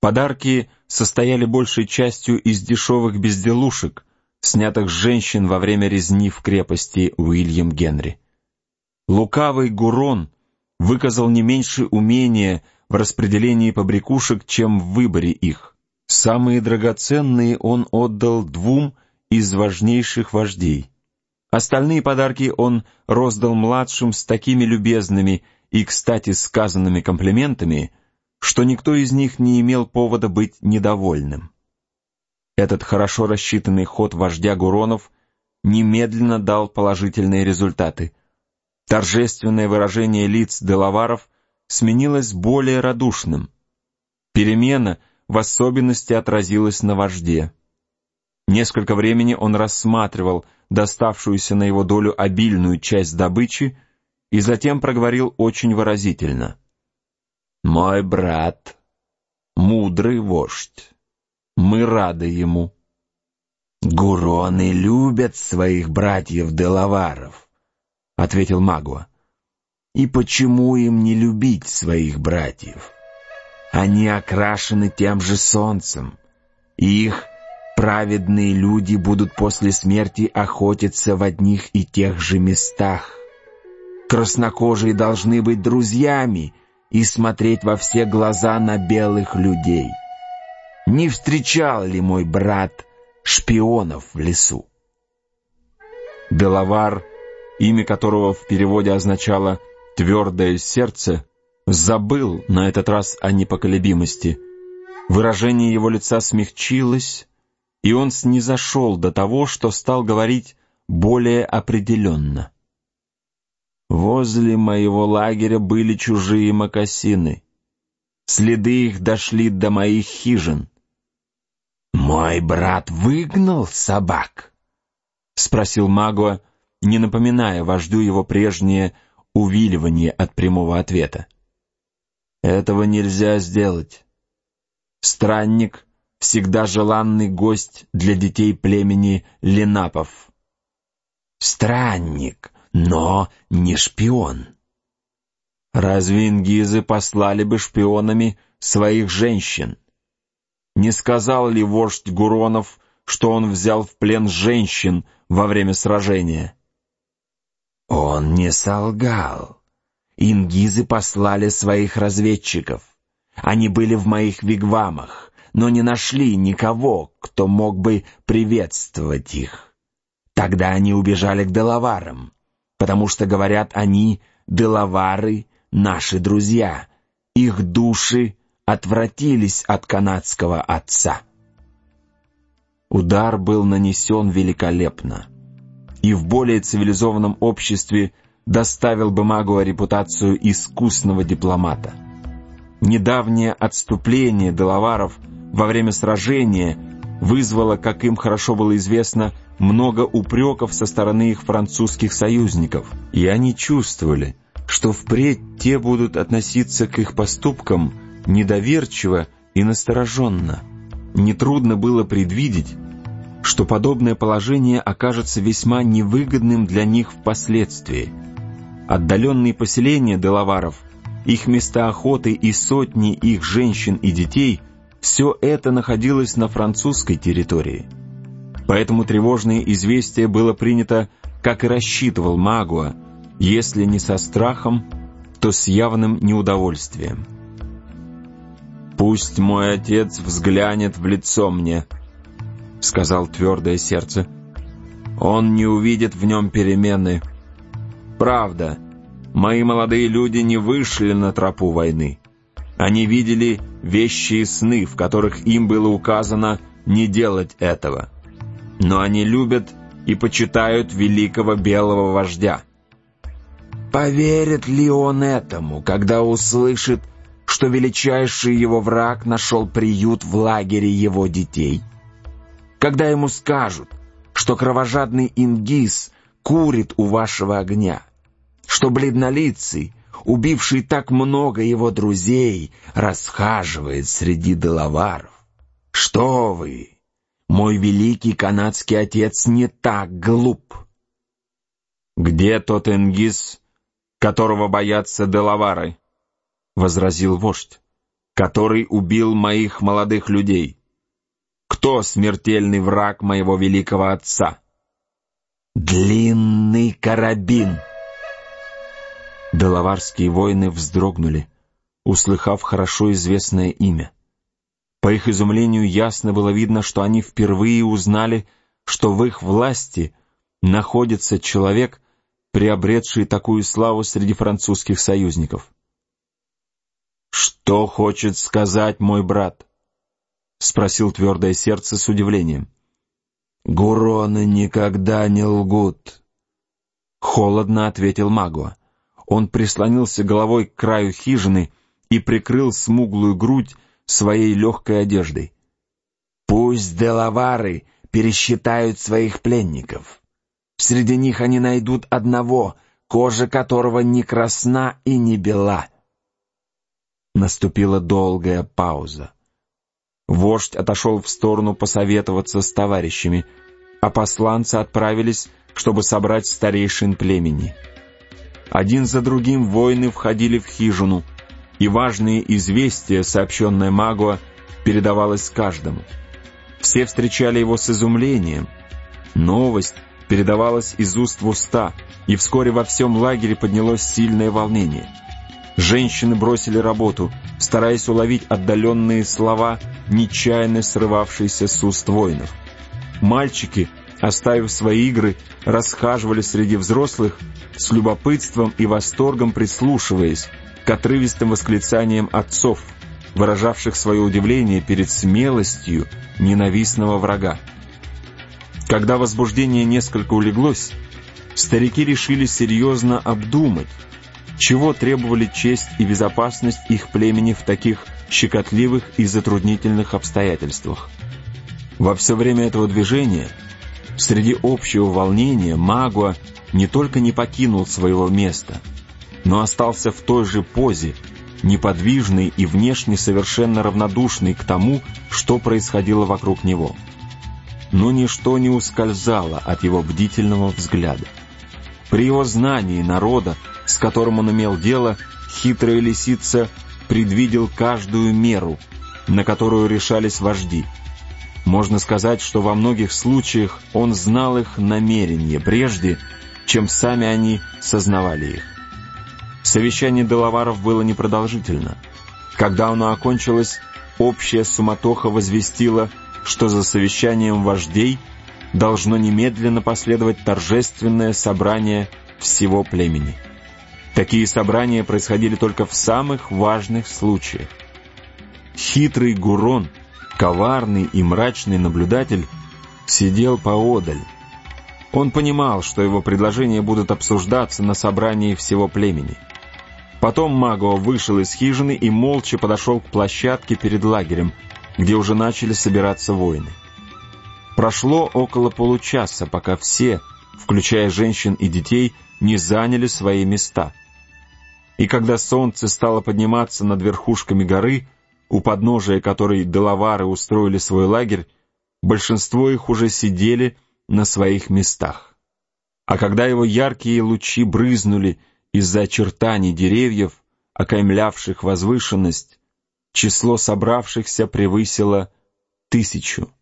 Подарки состояли большей частью из дешевых безделушек, снятых с женщин во время резни в крепости Уильям Генри. Лукавый Гурон выказал не меньше умения в распределении побрякушек, чем в выборе их. Самые драгоценные он отдал двум из важнейших вождей. Остальные подарки он роздал младшим с такими любезными и, кстати, сказанными комплиментами, что никто из них не имел повода быть недовольным. Этот хорошо рассчитанный ход вождя Гуронов немедленно дал положительные результаты. Торжественное выражение лиц делаваров сменилось более радушным. Перемена в особенности отразилась на вожде. Несколько времени он рассматривал доставшуюся на его долю обильную часть добычи и затем проговорил очень выразительно: «Мой брат, мудрый вождь, мы рады ему». «Гуроны любят своих братьев-делаваров», — ответил Магуа. «И почему им не любить своих братьев? Они окрашены тем же солнцем, и их праведные люди будут после смерти охотиться в одних и тех же местах. Краснокожие должны быть друзьями и смотреть во все глаза на белых людей. Не встречал ли мой брат шпионов в лесу?» Делавар, имя которого в переводе означало «твердое сердце», забыл на этот раз о непоколебимости. Выражение его лица смягчилось, и он снизошел до того, что стал говорить более определенно. «Возле моего лагеря были чужие мокасины. Следы их дошли до моих хижин». «Мой брат выгнал собак?» — спросил Магуа, не напоминая вождю его прежнее увиливание от прямого ответа. «Этого нельзя сделать. Странник — всегда желанный гость для детей племени Ленапов». «Странник, но не шпион». «Разве ингизы послали бы шпионами своих женщин? Не сказал ли вождь Гуронов, что он взял в плен женщин во время сражения?» «Он не солгал. Ингизы послали своих разведчиков. Они были в моих вигвамах, но не нашли никого, кто мог бы приветствовать их. Тогда они убежали к делаварам, потому что, говорят они, делавары — наши друзья. Их души отвратились от канадского отца». Удар был нанесен великолепно, и в более цивилизованном обществе доставил бы Магуа репутацию искусного дипломата. Недавнее отступление делаваров во время сражения вызвало, как им хорошо было известно, много упреков со стороны их французских союзников, и они чувствовали, что впредь те будут относиться к их поступкам недоверчиво и настороженно. Нетрудно было предвидеть, что подобное положение окажется весьма невыгодным для них впоследствии. Отдаленные поселения делаваров, их места охоты и сотни их женщин и детей — все это находилось на французской территории. Поэтому тревожное известие было принято, как и рассчитывал Магуа, если не со страхом, то с явным неудовольствием. «Пусть мой отец взглянет в лицо мне», — сказал твердое сердце. «Он не увидит в нем перемены. Правда, мои молодые люди не вышли на тропу войны. Они видели вещи и сны, в которых им было указано не делать этого. Но они любят и почитают великого белого вождя». Поверит ли он этому, когда услышит, что величайший его враг нашел приют в лагере его детей? Когда ему скажут, что кровожадный ингиз курит у вашего огня, что бледнолицый, убивший так много его друзей, расхаживает среди делаваров? Что вы, мой великий канадский отец, не так глуп. «Где тот ингиз, которого боятся делавары?» — возразил вождь. который убил моих молодых людей? Кто смертельный враг моего великого отца? Длинный карабин. Делаварские воины вздрогнули, услыхав хорошо известное имя. По их изумлению ясно было видно, что они впервые узнали, что в их власти находится человек, приобретший такую славу среди французских союзников. «Что хочет сказать мой брат?» — спросил твердое сердце с удивлением. «Гуроны никогда не лгут», — холодно ответил Магуа. Он прислонился головой к краю хижины и прикрыл смуглую грудь своей легкой одеждой. «Пусть делавары пересчитают своих пленников. Среди них они найдут одного, кожа которого не красна и не бела». Наступила долгая пауза. Вождь отошел в сторону посоветоваться с товарищами, а посланцы отправились, чтобы собрать старейшин племени. Один за другим воины входили в хижину, и важные известия, сообщенное Магуа, передавалось каждому. Все встречали его с изумлением. Новость передавалась из уст в уста, и вскоре во всем лагере поднялось сильное волнение. Женщины бросили работу, стараясь уловить отдаленные слова, нечаянно срывавшиеся с уст воинов. Мальчики, оставив свои игры, расхаживали среди взрослых, с любопытством и восторгом прислушиваясь к отрывистым восклицаниям отцов, выражавших свое удивление перед смелостью ненавистного врага. Когда возбуждение несколько улеглось, старики решили серьезно обдумать, чего требовали честь и безопасность их племени в таких щекотливых и затруднительных обстоятельствах. Во все время этого движения, среди общего волнения, Магуа не только не покинул своего места, но остался в той же позе, неподвижный и внешне совершенно равнодушный к тому, что происходило вокруг него. Но ничто не ускользало от его бдительного взгляда. При его знании народа, с которым он имел дело, хитрая лисица предвидел каждую меру, на которую решались вожди. Можно сказать, что во многих случаях он знал их намерения прежде, чем сами они сознавали их. Совещание делаваров было непродолжительно. Когда оно окончилось, общая суматоха возвестила, что за совещанием вождей должно немедленно последовать торжественное собрание всего племени. Такие собрания происходили только в самых важных случаях. Хитрый Гурон, коварный и мрачный наблюдатель, сидел поодаль. Он понимал, что его предложения будут обсуждаться на собрании всего племени. Потом Магуа вышел из хижины и молча подошел к площадке перед лагерем, где уже начали собираться воины. Прошло около получаса, пока все, включая женщин и детей, не заняли свои места. И когда солнце стало подниматься над верхушками горы, у подножия которой делавары устроили свой лагерь, большинство их уже сидели на своих местах. А когда его яркие лучи брызнули из-за очертаний деревьев, окаймлявших возвышенность, число собравшихся превысило 1000.